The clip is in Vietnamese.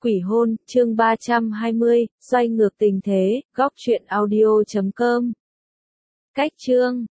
Quỷ hôn, chương 320, xoay ngược tình thế, góc truyện audio.com. Cách chương